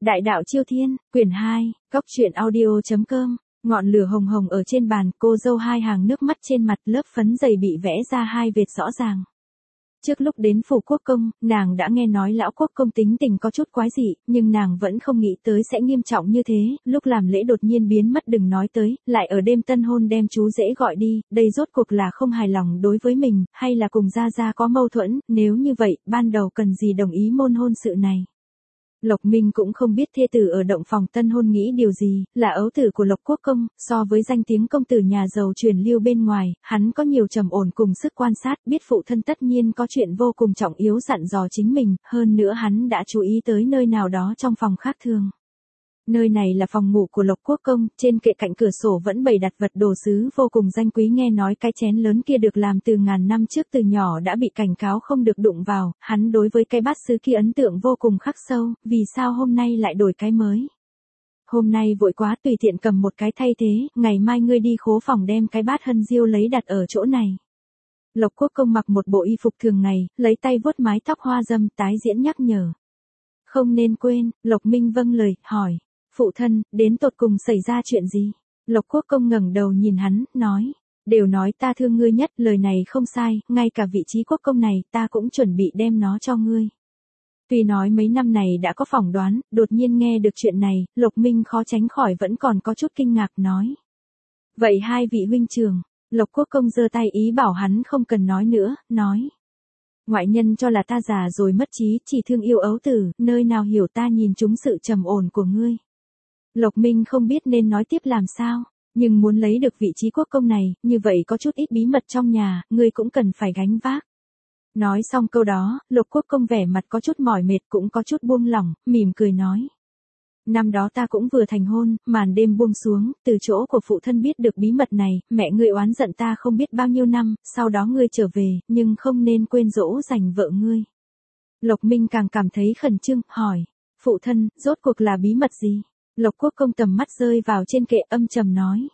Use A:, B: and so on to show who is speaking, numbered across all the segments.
A: Đại đạo Chiêu Thiên, quyển 2, góc truyện audio.com, ngọn lửa hồng hồng ở trên bàn, cô dâu hai hàng nước mắt trên mặt, lớp phấn dày bị vẽ ra hai vệt rõ ràng. Trước lúc đến phủ quốc công, nàng đã nghe nói lão quốc công tính tình có chút quái dị, nhưng nàng vẫn không nghĩ tới sẽ nghiêm trọng như thế, lúc làm lễ đột nhiên biến mất đừng nói tới, lại ở đêm tân hôn đem chú rể gọi đi, đây rốt cuộc là không hài lòng đối với mình, hay là cùng Gia Gia có mâu thuẫn, nếu như vậy, ban đầu cần gì đồng ý môn hôn sự này. Lộc Minh cũng không biết thê tử ở động phòng tân hôn nghĩ điều gì, là ấu tử của Lộc Quốc công, so với danh tiếng công tử nhà giàu truyền lưu bên ngoài, hắn có nhiều trầm ổn cùng sức quan sát, biết phụ thân tất nhiên có chuyện vô cùng trọng yếu dặn dò chính mình, hơn nữa hắn đã chú ý tới nơi nào đó trong phòng khác thường. Nơi này là phòng ngủ của Lộc Quốc công, trên kệ cạnh cửa sổ vẫn bày đặt vật đồ sứ vô cùng danh quý, nghe nói cái chén lớn kia được làm từ ngàn năm trước, từ nhỏ đã bị cảnh cáo không được đụng vào, hắn đối với cái bát sứ kia ấn tượng vô cùng khắc sâu, vì sao hôm nay lại đổi cái mới. Hôm nay vội quá tùy tiện cầm một cái thay thế, ngày mai ngươi đi khố phòng đem cái bát hân diêu lấy đặt ở chỗ này. Lộc Quốc công mặc một bộ y phục thường ngày, lấy tay vuốt mái tóc hoa dâm tái diễn nhắc nhở. Không nên quên, Lộc Minh vâng lời, hỏi. Phụ thân, đến tột cùng xảy ra chuyện gì? Lộc Quốc công ngẩng đầu nhìn hắn, nói. Đều nói ta thương ngươi nhất, lời này không sai, ngay cả vị trí quốc công này ta cũng chuẩn bị đem nó cho ngươi. Tuy nói mấy năm này đã có phỏng đoán, đột nhiên nghe được chuyện này, Lộc Minh khó tránh khỏi vẫn còn có chút kinh ngạc nói. Vậy hai vị huynh trưởng, Lộc Quốc công giơ tay ý bảo hắn không cần nói nữa, nói. Ngoại nhân cho là ta già rồi mất trí, chỉ thương yêu ấu tử, nơi nào hiểu ta nhìn trúng sự trầm ổn của ngươi. Lộc Minh không biết nên nói tiếp làm sao, nhưng muốn lấy được vị trí quốc công này, như vậy có chút ít bí mật trong nhà, ngươi cũng cần phải gánh vác. Nói xong câu đó, Lộc Quốc công vẻ mặt có chút mỏi mệt cũng có chút buông lỏng, mỉm cười nói. Năm đó ta cũng vừa thành hôn, màn đêm buông xuống, từ chỗ của phụ thân biết được bí mật này, mẹ ngươi oán giận ta không biết bao nhiêu năm, sau đó ngươi trở về, nhưng không nên quên dỗ dành vợ ngươi. Lộc Minh càng cảm thấy khẩn trương, hỏi, phụ thân, rốt cuộc là bí mật gì? Lộc Quốc công tầm mắt rơi vào trên kệ âm trầm nói.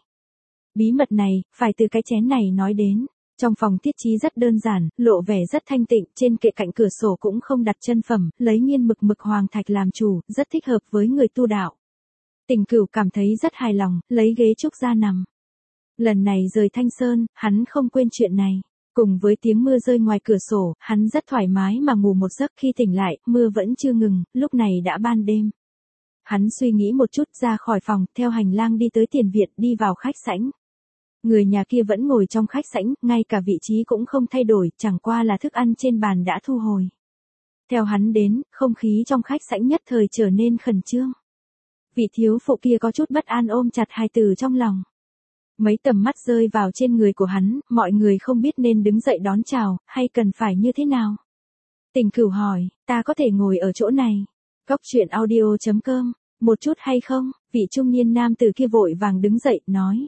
A: Bí mật này, phải từ cái chén này nói đến. Trong phòng thiết trí rất đơn giản, lộ vẻ rất thanh tịnh, trên kệ cạnh cửa sổ cũng không đặt chân phẩm, lấy nghiên mực hoàng thạch làm chủ, rất thích hợp với người tu đạo. Tình Cửu cảm thấy rất hài lòng, lấy ghế trúc ra nằm. Lần này rời Thanh Sơn, hắn không quên chuyện này. Cùng với tiếng mưa rơi ngoài cửa sổ, hắn rất thoải mái mà ngủ một giấc, khi tỉnh lại, mưa vẫn chưa ngừng, lúc này đã ban đêm. Hắn suy nghĩ một chút ra khỏi phòng, theo hành lang đi tới tiền viện, đi vào khách sảnh. Người nhà kia vẫn ngồi trong khách sảnh, ngay cả vị trí cũng không thay đổi, chẳng qua là thức ăn trên bàn đã thu hồi. Theo hắn đến, không khí trong khách sảnh nhất thời trở nên khẩn trương. Vị thiếu phụ kia có chút bất an ôm chặt hai từ trong lòng. Mấy tầm mắt rơi vào trên người của hắn, mọi người không biết nên đứng dậy đón chào, hay cần phải như thế nào. Tình Cửu hỏi, ta có thể ngồi ở chỗ này. Góc truyện audio.com, một chút hay không? Vị trung niên nam tử kia vội vàng đứng dậy, nói.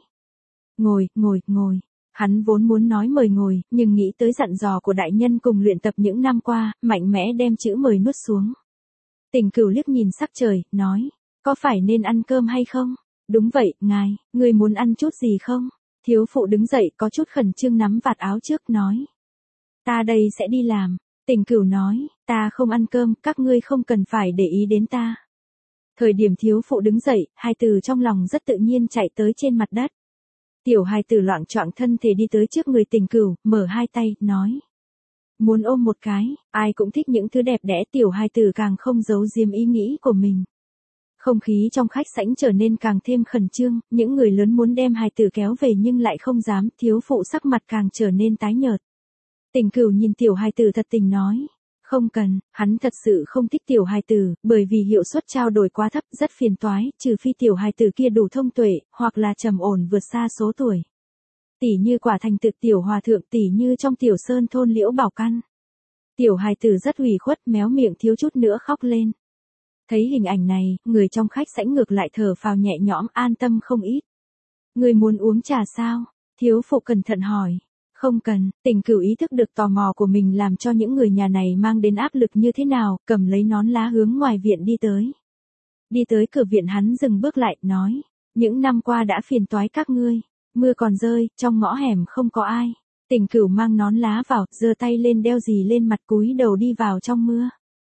A: Ngồi. Hắn vốn muốn nói mời ngồi, nhưng nghĩ tới dặn dò của đại nhân cùng luyện tập những năm qua, mạnh mẽ đem chữ mời nuốt xuống. Tình Cửu liếc nhìn sắc trời, nói. Có phải nên ăn cơm hay không? Đúng vậy, ngài, người muốn ăn chút gì không? Thiếu phụ đứng dậy có chút khẩn trương nắm vạt áo trước, nói. Ta đây sẽ đi làm. Tình Cửu nói, ta không ăn cơm, các ngươi không cần phải để ý đến ta. Thời điểm thiếu phụ đứng dậy, hai từ trong lòng rất tự nhiên chạy tới trên mặt đất. Tiểu hài tử loạng choạng thân thể đi tới trước người Tình Cửu, mở hai tay, nói. Muốn ôm một cái, ai cũng thích những thứ đẹp đẽ, tiểu hài tử càng không giấu giếm ý nghĩ của mình. Không khí trong khách sảnh trở nên càng thêm khẩn trương, những người lớn muốn đem hài tử kéo về nhưng lại không dám, thiếu phụ sắc mặt càng trở nên tái nhợt. Tình Cửu nhìn tiểu hài tử thật tình nói. Không cần, hắn thật sự không thích tiểu hài tử, bởi vì hiệu suất trao đổi quá thấp, rất phiền toái, trừ phi tiểu hài tử kia đủ thông tuệ, hoặc là trầm ổn vượt xa số tuổi. Tỷ như quả thành thực tiểu hòa thượng, tỷ như trong tiểu sơn thôn Liễu Bảo Căn. Tiểu hài tử rất ủy khuất, méo miệng thiếu chút nữa khóc lên. Thấy hình ảnh này, người trong khách sảnh ngược lại thở phào nhẹ nhõm, an tâm không ít. Người muốn uống trà sao? Thiếu phụ cẩn thận hỏi. Không cần, Tình Cửu ý thức được tò mò của mình làm cho những người nhà này mang đến áp lực như thế nào, cầm lấy nón lá hướng ngoài viện đi tới. Đi tới cửa viện hắn dừng bước lại, nói. Những năm qua đã phiền toái các ngươi. Mưa còn rơi, trong ngõ hẻm không có ai. Tình Cửu mang nón lá vào, giơ tay lên đeo gì lên mặt, cúi đầu đi vào trong mưa.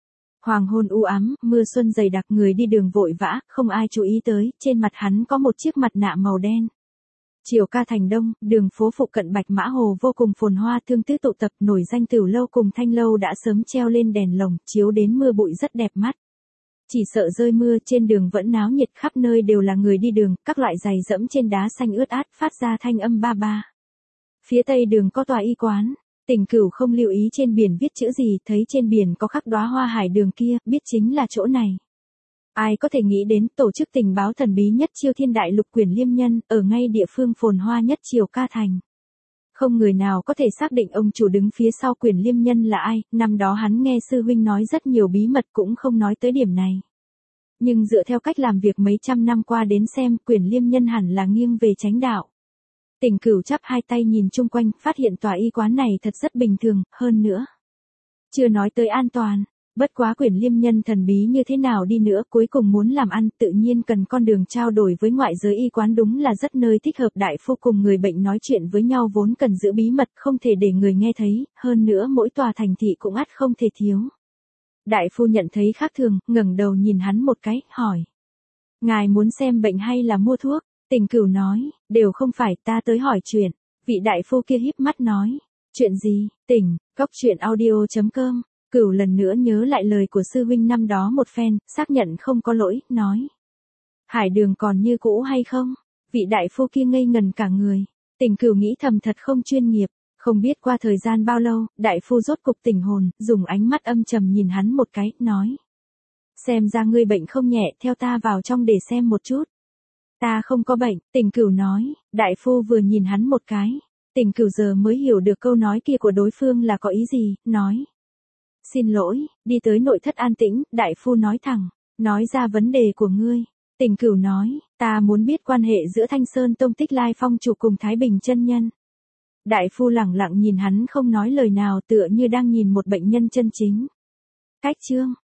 A: Hoàng hôn u ám, mưa xuân dày đặc, người đi đường vội vã, không ai chú ý tới, trên mặt hắn có một chiếc mặt nạ màu đen. Chiều ca thành đông, đường phố phụ cận Bạch Mã Hồ vô cùng phồn hoa, thương tứ tụ tập, nổi danh Tửu lâu cùng Thanh lâu đã sớm treo lên đèn lồng, chiếu đến mưa bụi rất đẹp mắt. Chỉ sợ rơi mưa, trên đường vẫn náo nhiệt, khắp nơi đều là người đi đường, các loại giày dẫm trên đá xanh ướt át, phát ra thanh âm ba ba. Phía tây đường có tòa y quán. Tỉnh Cửu không lưu ý trên biển viết chữ gì, thấy trên biển có khắc đóa hoa hải đường kia, biết chính là chỗ này. Ai có thể nghĩ đến tổ chức tình báo thần bí nhất Chiêu Thiên Đại Lục Quyển Liêm Nhân, ở ngay địa phương phồn hoa nhất Chiều Ca Thành. Không người nào có thể xác định ông chủ đứng phía sau Quyển Liêm Nhân là ai, năm đó hắn nghe sư huynh nói rất nhiều bí mật cũng không nói tới điểm này. Nhưng dựa theo cách làm việc mấy trăm năm qua đến xem, Quyển Liêm Nhân hẳn là nghiêng về chánh đạo. Tỉnh Cửu chắp hai tay nhìn chung quanh, phát hiện tòa y quán này thật rất bình thường, hơn nữa. Chưa nói tới an toàn, bất quá Quyển Liêm Nhân thần bí như thế nào đi nữa, cuối cùng muốn làm ăn, tự nhiên cần con đường trao đổi với ngoại giới, y quán đúng là rất nơi thích hợp, đại phu cùng người bệnh nói chuyện với nhau vốn cần giữ bí mật, không thể để người nghe thấy, hơn nữa mỗi tòa thành thị cũng ắt không thể thiếu. Đại phu nhận thấy khác thường, ngẩng đầu nhìn hắn một cái, hỏi. Ngài muốn xem bệnh hay là mua thuốc? Tỉnh Cửu nói, đều không phải, ta tới hỏi chuyện. Vị đại phu kia híp mắt nói, chuyện gì? Tỉnh, coctruyện.audio.com. Cửu lần nữa nhớ lại lời của sư huynh năm đó một phen, xác nhận không có lỗi, nói. Hải đường còn như cũ hay không? Vị đại phu kia ngây ngần cả người. Tỉnh Cửu nghĩ thầm thật không chuyên nghiệp. Không biết qua thời gian bao lâu, đại phu rốt cục tỉnh hồn, dùng ánh mắt âm trầm nhìn hắn một cái, nói. Xem ra ngươi bệnh không nhẹ, theo ta vào trong để xem một chút. Ta không có bệnh, Tỉnh Cửu nói, đại phu vừa nhìn hắn một cái. Tỉnh Cửu giờ mới hiểu được câu nói kia của đối phương là có ý gì, nói. Xin lỗi, đi tới nội thất an tĩnh, đại phu nói thẳng, nói ra vấn đề của ngươi. Tỉnh Cửu nói, ta muốn biết quan hệ giữa Thanh Sơn Tông Tích Lai Phong chủ cùng Thái Bình chân nhân. Đại phu lẳng lặng nhìn hắn không nói lời nào, tựa như đang nhìn một bệnh nhân chân chính. Cách chương